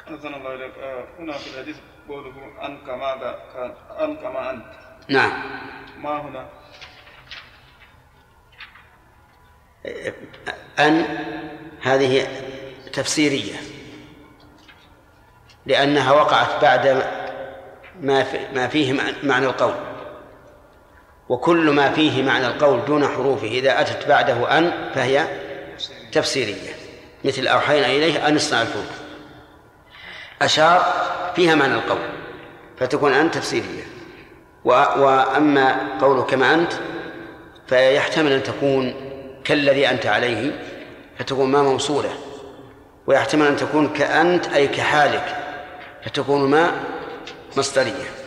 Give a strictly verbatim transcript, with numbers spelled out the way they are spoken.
أحسن الله إليك. هنا في الحديث قوله أن كما كان أن كما أنت. نعم. ما هنا؟ أن هذه تفسيرية لأنها وقعت بعد ما ما فيه معنى القول، وكل ما فيه معنى القول دون حروفه إذا أتت بعده أن فهي تفسيرية، مثل أوحينا إليه أن اصنع الفلك. أشار فيها معنى القول فتكون أن تفسيرية. وأما قوله كما أنت فيحتمل أن تكون كالذي أنت عليه فتكون ما موصولة، ويحتمل أن تكون كأنت أي كحالك فتكون ما مصدرية.